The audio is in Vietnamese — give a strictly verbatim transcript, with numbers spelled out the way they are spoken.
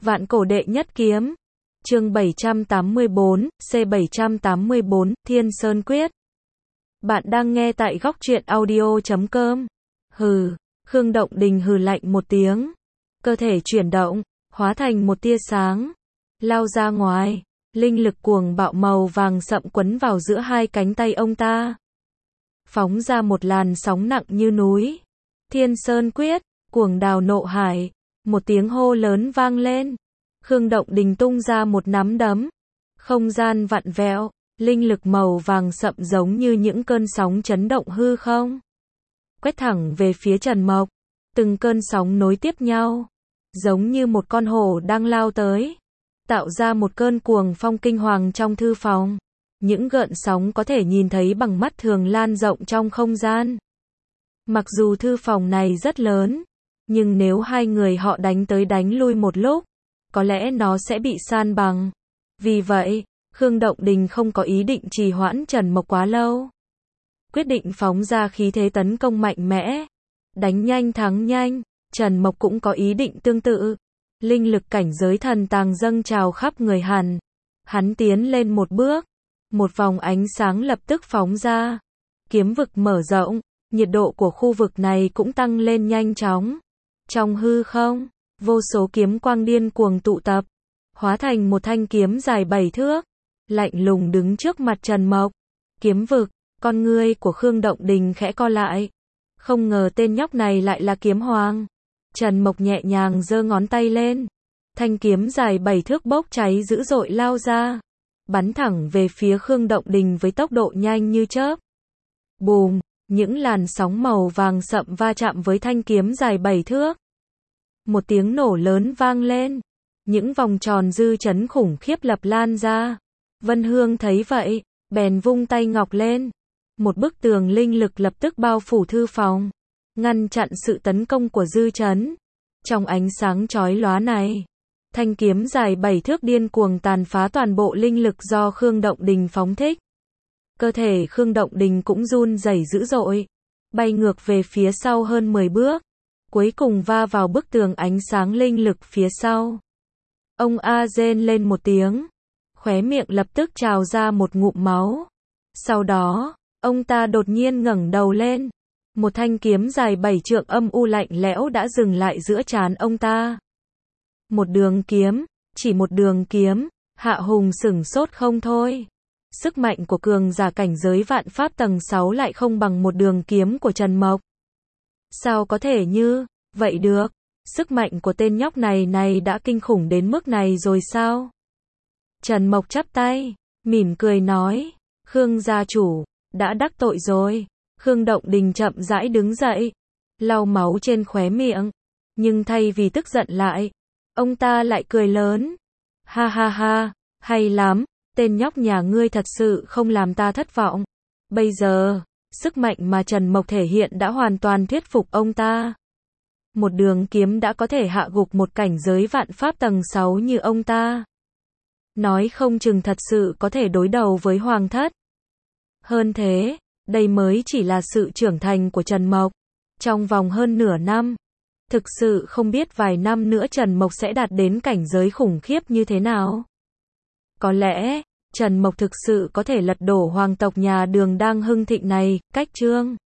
Vạn cổ đệ nhất kiếm. Chương bảy trăm tám mươi tư, C bảy trăm tám mươi tư, Thiên Sơn Quyết. Bạn đang nghe tại góc truyện audio chấm com. Hừ, Khương Động Đình hừ lạnh một tiếng. Cơ thể chuyển động, hóa thành một tia sáng. Lao ra ngoài, linh lực cuồng bạo màu vàng sậm quấn vào giữa hai cánh tay ông ta. Phóng ra một làn sóng nặng như núi. Thiên Sơn Quyết, cuồng đào nộ hải. Một tiếng hô lớn vang lên. Khương Động Đình tung ra một nắm đấm. Không gian vặn vẹo, linh lực màu vàng sậm giống như những cơn sóng chấn động hư không. Quét thẳng về phía Trần Mộc. Từng cơn sóng nối tiếp nhau. Giống như một con hổ đang lao tới. Tạo ra một cơn cuồng phong kinh hoàng trong thư phòng. Những gợn sóng có thể nhìn thấy bằng mắt thường lan rộng trong không gian. Mặc dù thư phòng này rất lớn, nhưng nếu hai người họ đánh tới đánh lui một lúc, có lẽ nó sẽ bị san bằng. Vì vậy, Khương Động Đình không có ý định trì hoãn Trần Mộc quá lâu. Quyết định phóng ra khí thế tấn công mạnh mẽ. Đánh nhanh thắng nhanh, Trần Mộc cũng có ý định tương tự. Linh lực cảnh giới thần tàng dâng trào khắp người hắn. Hắn tiến lên một bước. Một vòng ánh sáng lập tức phóng ra. Kiếm vực mở rộng, nhiệt độ của khu vực này cũng tăng lên nhanh chóng. Trong hư không, vô số kiếm quang điên cuồng tụ tập, hóa thành một thanh kiếm dài bảy thước, lạnh lùng đứng trước mặt Trần Mộc. Kiếm vực, con ngươi của Khương Động Đình khẽ co lại. Không ngờ tên nhóc này lại là kiếm hoàng. Trần Mộc nhẹ nhàng giơ ngón tay lên. Thanh kiếm dài bảy thước bốc cháy dữ dội lao ra, bắn thẳng về phía Khương Động Đình với tốc độ nhanh như chớp. Bùm, những làn sóng màu vàng sậm va chạm với thanh kiếm dài bảy thước. Một tiếng nổ lớn vang lên. Những vòng tròn dư chấn khủng khiếp lập lan ra. Vân Hương thấy vậy, bèn vung tay ngọc lên. Một bức tường linh lực lập tức bao phủ thư phòng, ngăn chặn sự tấn công của dư chấn. Trong ánh sáng chói lóa này, thanh kiếm dài bảy thước điên cuồng tàn phá toàn bộ linh lực do Khương Động Đình phóng thích. Cơ thể Khương Động Đình cũng run rẩy dữ dội, bay ngược về phía sau hơn mười bước, cuối cùng va vào bức tường ánh sáng linh lực phía sau. Ông a rên lên một tiếng, khóe miệng lập tức trào ra một ngụm máu. Sau đó, ông ta đột nhiên ngẩng đầu lên. Một thanh kiếm dài bảy trượng âm u lạnh lẽo đã dừng lại giữa trán ông ta. Một đường kiếm, chỉ một đường kiếm, Hạ Hùng sửng sốt không thôi. Sức mạnh của cường giả cảnh giới vạn pháp tầng sáu lại không bằng một đường kiếm của Trần Mộc. Sao có thể như vậy được? Sức mạnh của tên nhóc này này đã kinh khủng đến mức này rồi sao? Trần Mộc chắp tay, mỉm cười nói, Khương gia chủ, đã đắc tội rồi. Khương Động Đình chậm rãi đứng dậy, lau máu trên khóe miệng, nhưng thay vì tức giận lại, ông ta lại cười lớn. Ha ha ha, hay lắm, tên nhóc nhà ngươi thật sự không làm ta thất vọng. Bây giờ, sức mạnh mà Trần Mộc thể hiện đã hoàn toàn thuyết phục ông ta. Một đường kiếm đã có thể hạ gục một cảnh giới vạn pháp tầng sáu như ông ta. Nói không chừng thật sự có thể đối đầu với Hoàng thất. Hơn thế, đây mới chỉ là sự trưởng thành của Trần Mộc. Trong vòng hơn nửa năm, thực sự không biết vài năm nữa Trần Mộc sẽ đạt đến cảnh giới khủng khiếp như thế nào. Có lẽ, Trần Mộc thực sự có thể lật đổ hoàng tộc nhà Đường đang hưng thịnh này. Cách chương